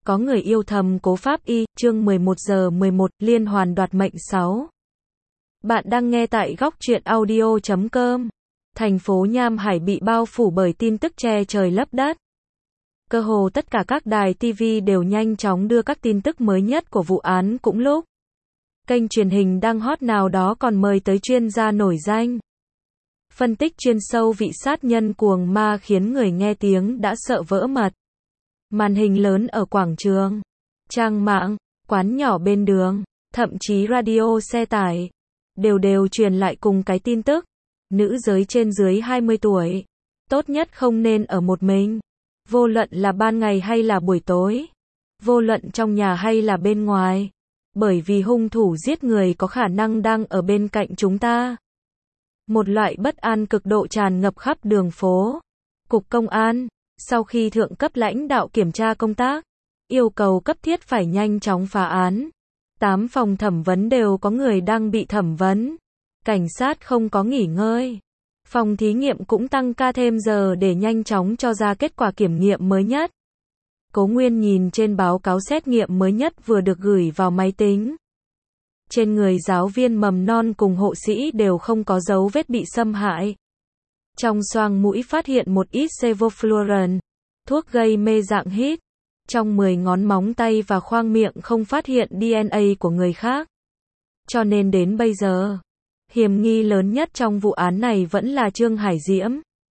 Có người yêu thầm Cố Pháp Y, chương 11 giờ 11, liên hoàn đoạt mệnh 6. Bạn đang nghe tại góc truyện audio.com. Thành phố Nham Hải bị bao phủ bởi tin tức che trời lấp đất. Cơ hồ tất cả các đài TV đều nhanh chóng đưa các tin tức mới nhất của vụ án cũng lúc. Kênh truyền hình đang hot nào đó còn mời tới chuyên gia nổi danh. Phân tích chuyên sâu vị sát nhân cuồng ma khiến người nghe tiếng đã sợ vỡ mật. Màn hình lớn ở quảng trường, trang mạng, quán nhỏ bên đường, thậm chí radio xe tải, đều truyền lại cùng cái tin tức. Nữ giới trên dưới 20 tuổi, tốt nhất không nên ở một mình. Vô luận là ban ngày hay là buổi tối. Vô luận trong nhà hay là bên ngoài. Bởi vì hung thủ giết người có khả năng đang ở bên cạnh chúng ta. Một loại bất an cực độ tràn ngập khắp đường phố. Cục Công an, sau khi thượng cấp lãnh đạo kiểm tra công tác, yêu cầu cấp thiết phải nhanh chóng phá án. 8 phòng thẩm vấn đều có người đang bị thẩm vấn. Cảnh sát không có nghỉ ngơi. Phòng thí nghiệm cũng tăng ca thêm giờ để nhanh chóng cho ra kết quả kiểm nghiệm mới nhất. Cố Nguyên nhìn trên báo cáo xét nghiệm mới nhất vừa được gửi vào máy tính. Trên người giáo viên mầm non cùng hộ sĩ đều không có dấu vết bị xâm hại. Trong xoang mũi phát hiện một ít sevoflurane, thuốc gây mê dạng hít. Trong 10 ngón móng tay và khoang miệng không phát hiện DNA của người khác. Cho nên đến bây giờ, hiểm nghi lớn nhất trong vụ án này vẫn là Trương Hải Diễm.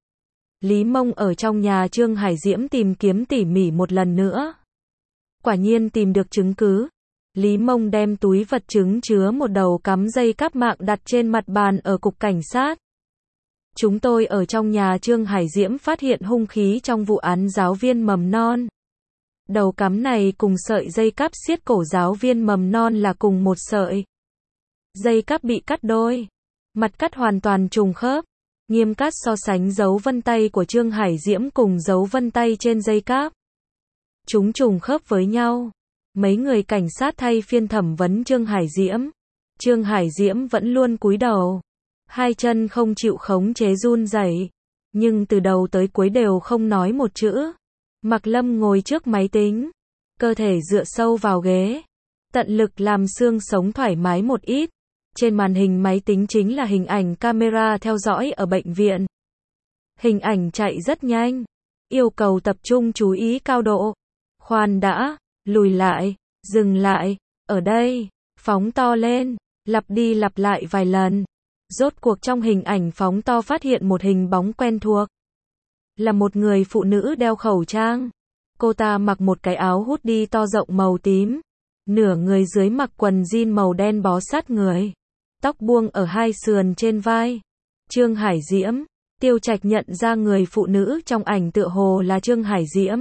Lý Mông ở trong nhà Trương Hải Diễm tìm kiếm tỉ mỉ một lần nữa. Quả nhiên tìm được chứng cứ. Lý Mông đem túi vật chứng chứa một đầu cắm dây cáp mạng đặt trên mặt bàn ở cục cảnh sát. Chúng tôi ở trong nhà Trương Hải Diễm phát hiện hung khí trong vụ án giáo viên mầm non. Đầu cắm này cùng sợi dây cáp siết cổ giáo viên mầm non là cùng một sợi. Dây cáp bị cắt đôi. Mặt cắt hoàn toàn trùng khớp. Nghiêm cắt so sánh dấu vân tay của Trương Hải Diễm cùng dấu vân tay trên dây cáp. Chúng trùng khớp với nhau. Mấy người cảnh sát thay phiên thẩm vấn Trương Hải Diễm. Trương Hải Diễm vẫn luôn cúi đầu. Hai chân không chịu khống chế run rẩy, nhưng từ đầu tới cuối đều không nói một chữ. Mạc Lâm ngồi trước máy tính, cơ thể dựa sâu vào ghế, tận lực làm xương sống thoải mái một ít. Trên màn hình máy tính chính là hình ảnh camera theo dõi ở bệnh viện. Hình ảnh chạy rất nhanh, yêu cầu tập trung chú ý cao độ. Khoan đã, lùi lại, dừng lại, ở đây, phóng to lên, lặp đi lặp lại vài lần. Rốt cuộc trong hình ảnh phóng to phát hiện một hình bóng quen thuộc. Là một người phụ nữ đeo khẩu trang. Cô ta mặc một cái áo hoodie to rộng màu tím. Nửa người dưới mặc quần jean màu đen bó sát người. Tóc buông ở hai sườn trên vai. Trương Hải Diễm. Tiêu Trạch nhận ra người phụ nữ trong ảnh tựa hồ là Trương Hải Diễm.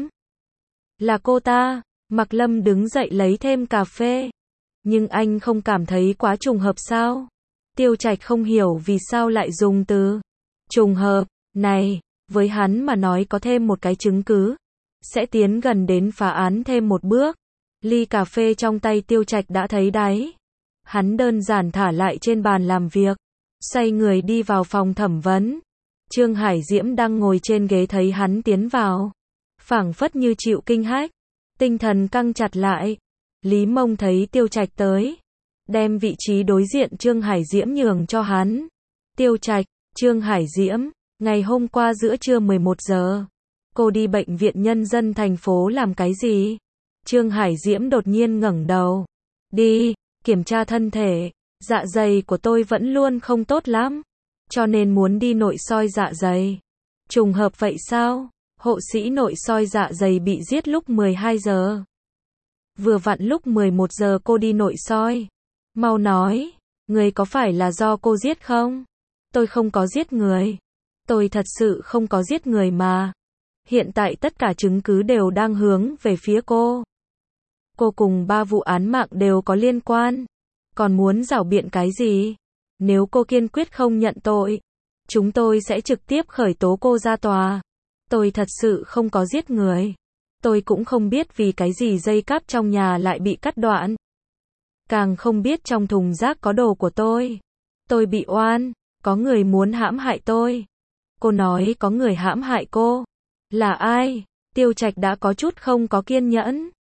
Là cô ta. Mạc Lâm đứng dậy lấy thêm cà phê. Nhưng anh không cảm thấy quá trùng hợp sao? Tiêu Trạch không hiểu vì sao lại dùng từ trùng hợp này, với hắn mà nói có thêm một cái chứng cứ, sẽ tiến gần đến phá án thêm một bước. Ly cà phê trong tay Tiêu Trạch đã thấy đáy. Hắn đơn giản thả lại trên bàn làm việc, xoay người đi vào phòng thẩm vấn. Trương Hải Diễm đang ngồi trên ghế thấy hắn tiến vào, phảng phất như chịu kinh hách, tinh thần căng chặt lại. Lý Mông thấy Tiêu Trạch tới, đem vị trí đối diện Trương Hải Diễm nhường cho hắn. Tiêu Trạch, Trương Hải Diễm, ngày hôm qua giữa trưa 11 giờ, cô đi bệnh viện nhân dân thành phố làm cái gì? Trương Hải Diễm đột nhiên ngẩng đầu. Đi, kiểm tra thân thể, dạ dày của tôi vẫn luôn không tốt lắm, cho nên muốn đi nội soi dạ dày. Trùng hợp vậy sao? Hộ sĩ nội soi dạ dày bị giết lúc 12 giờ. Vừa vặn lúc 11 giờ cô đi nội soi. Mau nói, người có phải là do cô giết không? Tôi không có giết người. Tôi thật sự không có giết người mà. Hiện tại tất cả chứng cứ đều đang hướng về phía cô. Cô cùng 3 vụ án mạng đều có liên quan. Còn muốn giảo biện cái gì? Nếu cô kiên quyết không nhận tội, chúng tôi sẽ trực tiếp khởi tố cô ra tòa. Tôi thật sự không có giết người. Tôi cũng không biết vì cái gì dây cáp trong nhà lại bị cắt đoạn. Càng không biết trong thùng rác có đồ của tôi. Tôi bị oan, có người muốn hãm hại tôi. Cô nói có người hãm hại cô. Là ai? Tiêu Trạch đã có chút không có kiên nhẫn.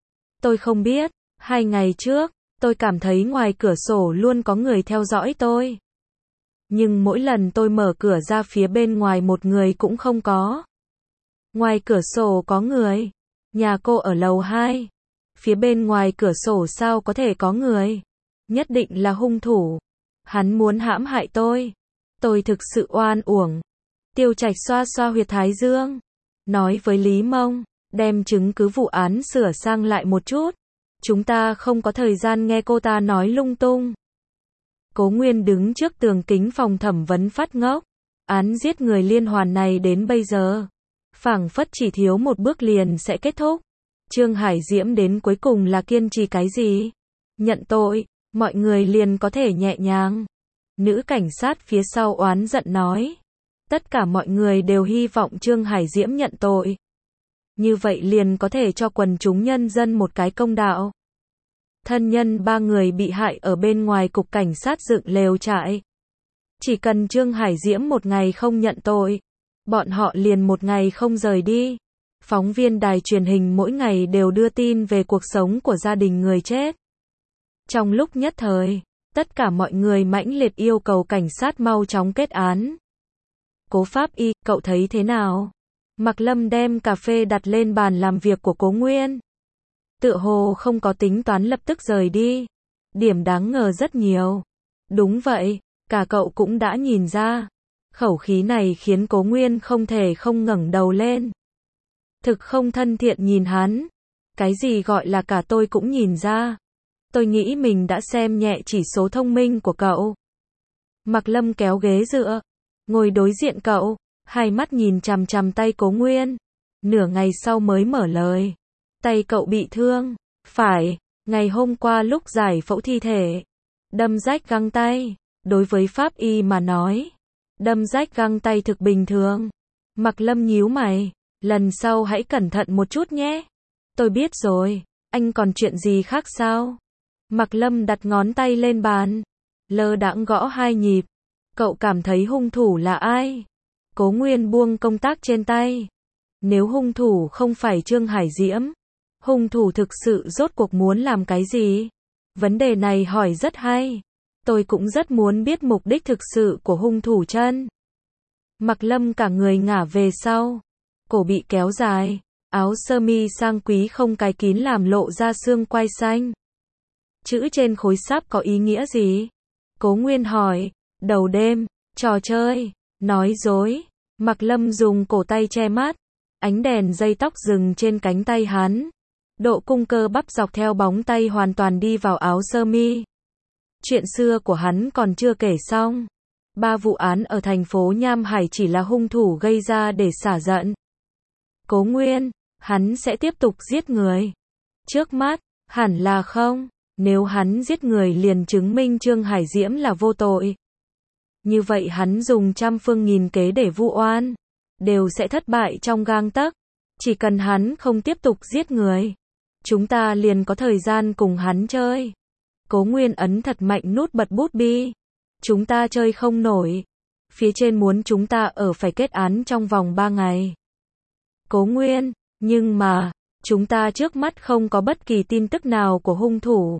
Tôi không biết, 2 ngày trước, tôi cảm thấy ngoài cửa sổ luôn có người theo dõi tôi. Nhưng mỗi lần tôi mở cửa ra phía bên ngoài một người cũng không có. Ngoài cửa sổ có người. Nhà cô ở lầu 2. Phía bên ngoài cửa sổ sao có thể có người? Nhất định là hung thủ. Hắn muốn hãm hại tôi. Tôi thực sự oan uổng. Tiêu Trạch xoa xoa huyệt thái dương. Nói với Lý Mông, đem chứng cứ vụ án sửa sang lại một chút. Chúng ta không có thời gian nghe cô ta nói lung tung. Cố Nguyên đứng trước tường kính phòng thẩm vấn phát ngốc. Án giết người liên hoàn này đến bây giờ, phảng phất chỉ thiếu một bước liền sẽ kết thúc. Trương Hải Diễm đến cuối cùng là kiên trì cái gì? Nhận tội, mọi người liền có thể nhẹ nhàng. Nữ cảnh sát phía sau oán giận nói. Tất cả mọi người đều hy vọng Trương Hải Diễm nhận tội. Như vậy liền có thể cho quần chúng nhân dân một cái công đạo. Thân nhân 3 người bị hại ở bên ngoài cục cảnh sát dựng lều trại. Chỉ cần Trương Hải Diễm một ngày không nhận tội, bọn họ liền một ngày không rời đi. Phóng viên đài truyền hình mỗi ngày đều đưa tin về cuộc sống của gia đình người chết. Trong lúc nhất thời, tất cả mọi người mãnh liệt yêu cầu cảnh sát mau chóng kết án. Cố Pháp Y, cậu thấy thế nào? Mạc Lâm đem cà phê đặt lên bàn làm việc của Cố Nguyên. Tựa hồ không có tính toán lập tức rời đi. Điểm đáng ngờ rất nhiều. Đúng vậy, cả cậu cũng đã nhìn ra. Khẩu khí này khiến Cố Nguyên không thể không ngẩng đầu lên. Thực không thân thiện nhìn hắn. Cái gì gọi là cả tôi cũng nhìn ra. Tôi nghĩ mình đã xem nhẹ chỉ số thông minh của cậu. Mạc Lâm kéo ghế dựa, ngồi đối diện cậu, hai mắt nhìn chằm chằm tay Cố Nguyên. Nửa ngày sau mới mở lời. Tay cậu bị thương. Phải, ngày hôm qua lúc giải phẫu thi thể. Đâm rách găng tay. Đối với pháp y mà nói, đâm rách găng tay thực bình thường. Mạc Lâm nhíu mày. Lần sau hãy cẩn thận một chút nhé. Tôi biết rồi, anh còn chuyện gì khác sao? Mạc Lâm đặt ngón tay lên bàn, lơ đãng gõ 2 nhịp. Cậu cảm thấy hung thủ là ai? Cố Nguyên buông công tác trên tay. Nếu hung thủ không phải Trương Hải Diễm, hung thủ thực sự rốt cuộc muốn làm cái gì? Vấn đề này hỏi rất hay. Tôi cũng rất muốn biết mục đích thực sự của hung thủ chân. Mạc Lâm cả người ngả về sau, cổ bị kéo dài, áo sơ mi sang quý không cài kín làm lộ ra xương quai xanh. Chữ trên khối sáp có ý nghĩa gì? Cố Nguyên hỏi. Đầu đêm, trò chơi, nói dối. Mạc Lâm dùng cổ tay che mắt. Ánh đèn dây tóc dừng trên cánh tay hắn. Độ cung cơ bắp dọc theo bóng tay hoàn toàn đi vào áo sơ mi. Chuyện xưa của hắn còn chưa kể xong. 3 vụ án ở thành phố Nham Hải chỉ là hung thủ gây ra để xả giận. Cố Nguyên, hắn sẽ tiếp tục giết người. Trước mắt, hẳn là không. Nếu hắn giết người liền chứng minh Trương Hải Diễm là vô tội. Như vậy hắn dùng trăm phương nghìn kế để vu oan, đều sẽ thất bại trong gang tấc. Chỉ cần hắn không tiếp tục giết người, chúng ta liền có thời gian cùng hắn chơi. Cố Nguyên ấn thật mạnh nút bật bút bi. Chúng ta chơi không nổi. Phía trên muốn chúng ta ở phải kết án trong vòng 3 ngày. Cố Nguyên, nhưng mà, chúng ta trước mắt không có bất kỳ tin tức nào của hung thủ.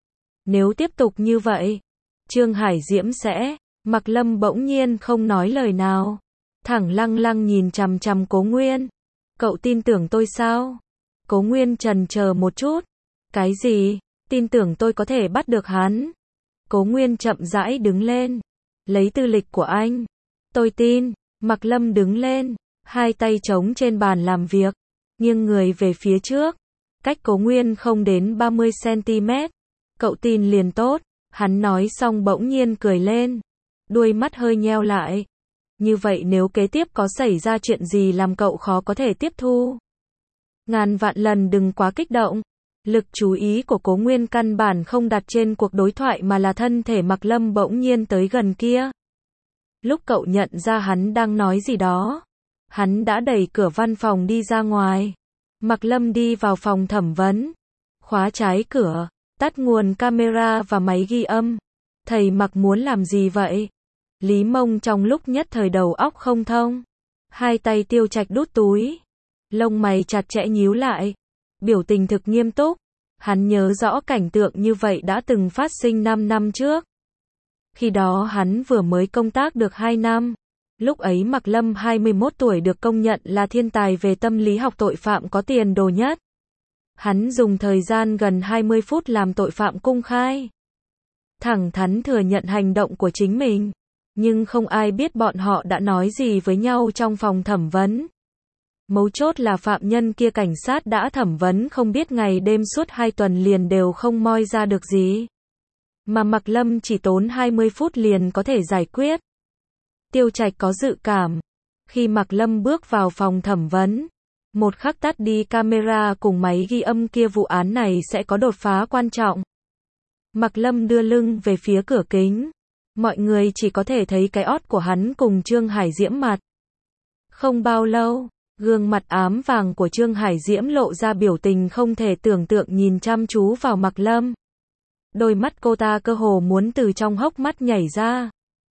Nếu tiếp tục như vậy, Trương Hải Diễm sẽ... Mạc Lâm bỗng nhiên không nói lời nào. Thẳng lăng lăng nhìn chằm chằm Cố Nguyên. Cậu tin tưởng tôi sao? Cố Nguyên chần chờ một chút. Cái gì? Tin tưởng tôi có thể bắt được hắn. Cố Nguyên chậm rãi đứng lên. Lấy tư lịch của anh. Tôi tin. Mạc Lâm đứng lên. Hai tay trống trên bàn làm việc. Nghiêng người về phía trước. Cách Cố Nguyên không đến 30cm. Cậu tin liền tốt. Hắn nói xong bỗng nhiên cười lên. Đuôi mắt hơi nheo lại. Như vậy nếu kế tiếp có xảy ra chuyện gì làm cậu khó có thể tiếp thu. Ngàn vạn lần đừng quá kích động. Lực chú ý của Cố Nguyên căn bản không đặt trên cuộc đối thoại mà là thân thể Mạc Lâm bỗng nhiên tới gần kia. Lúc cậu nhận ra hắn đang nói gì đó, hắn đã đẩy cửa văn phòng đi ra ngoài. Mạc Lâm đi vào phòng thẩm vấn, khóa trái cửa, tắt nguồn camera và máy ghi âm. Thầy Mạc muốn làm gì vậy? Lý Mông trong lúc nhất thời đầu óc không thông. Hai tay Tiêu Trạch đút túi. Lông mày chặt chẽ nhíu lại. Biểu tình thực nghiêm túc. Hắn nhớ rõ cảnh tượng như vậy đã từng phát sinh 5 năm trước. Khi đó hắn vừa mới công tác được 2 năm. Lúc ấy Mạc Lâm 21 tuổi được công nhận là thiên tài về tâm lý học tội phạm có tiền đồ nhất. Hắn dùng thời gian gần 20 phút làm tội phạm công khai. Thẳng thắn thừa nhận hành động của chính mình. Nhưng không ai biết bọn họ đã nói gì với nhau trong phòng thẩm vấn. Mấu chốt là phạm nhân kia cảnh sát đã thẩm vấn không biết ngày đêm suốt 2 tuần liền đều không moi ra được gì. Mà Mạc Lâm chỉ tốn 20 phút liền có thể giải quyết. Tiêu Trạch có dự cảm. Khi Mạc Lâm bước vào phòng thẩm vấn, một khắc tắt đi camera cùng máy ghi âm kia vụ án này sẽ có đột phá quan trọng. Mạc Lâm đưa lưng về phía cửa kính. Mọi người chỉ có thể thấy cái ót của hắn cùng Trương Hải Diễm mặt. Không bao lâu, gương mặt ám vàng của Trương Hải Diễm lộ ra biểu tình không thể tưởng tượng nhìn chăm chú vào Mạc Lâm. Đôi mắt cô ta cơ hồ muốn từ trong hốc mắt nhảy ra.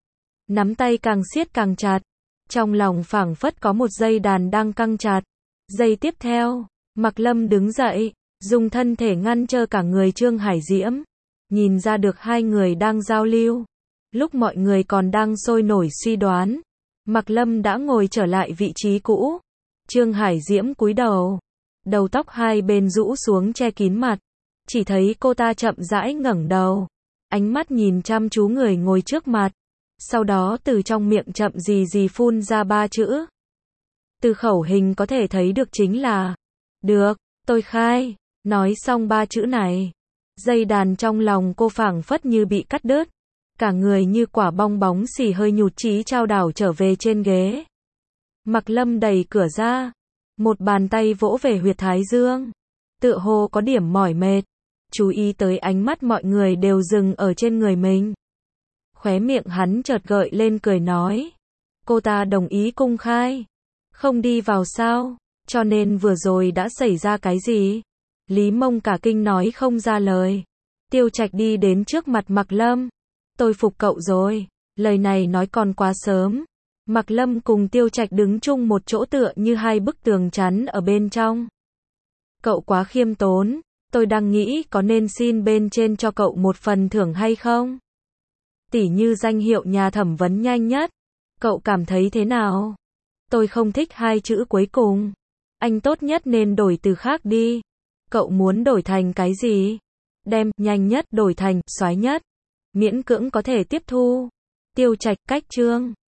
Nắm tay càng siết càng chặt. Trong lòng phảng phất có một dây đàn đang căng chặt. Giây tiếp theo, Mạc Lâm đứng dậy, dùng thân thể ngăn trở cả người Trương Hải Diễm. Nhìn ra được hai người đang giao lưu. Lúc mọi người còn đang sôi nổi suy đoán, Mạc Lâm đã ngồi trở lại vị trí cũ. Trương Hải Diễm cúi đầu, đầu tóc hai bên rũ xuống che kín mặt. Chỉ thấy cô ta chậm rãi ngẩng đầu, ánh mắt nhìn chăm chú người ngồi trước mặt. Sau đó từ trong miệng chậm gì phun ra 3 chữ. Từ khẩu hình có thể thấy được chính là được, tôi khai. Nói xong 3 chữ này, dây đàn trong lòng cô phảng phất như bị cắt đứt. Cả người như quả bong bóng xì hơi nhụt chí chao đảo trở về trên ghế. Mạc Lâm đẩy cửa ra, một bàn tay vỗ về huyệt thái dương. Tựa hồ có điểm mỏi mệt, chú ý tới ánh mắt mọi người đều dừng ở trên người mình. Khóe miệng hắn chợt gợi lên cười nói. Cô ta đồng ý công khai. Không đi vào sao, cho nên vừa rồi đã xảy ra cái gì? Lý Mông cả kinh nói không ra lời. Tiêu Trạch đi đến trước mặt Mạc Lâm. Tôi phục cậu rồi, lời này nói còn quá sớm. Mạc Lâm cùng Tiêu Trạch đứng chung một chỗ tựa như hai bức tường chắn ở bên trong. Cậu quá khiêm tốn, tôi đang nghĩ có nên xin bên trên cho cậu một phần thưởng hay không? Tỉ như danh hiệu nhà thẩm vấn nhanh nhất. Cậu cảm thấy thế nào? Tôi không thích 2 chữ cuối cùng. Anh tốt nhất nên đổi từ khác đi. Cậu muốn đổi thành cái gì? Đem nhanh nhất đổi thành soái nhất. Miễn cưỡng có thể tiếp thu. Tiêu Trạch cách Trương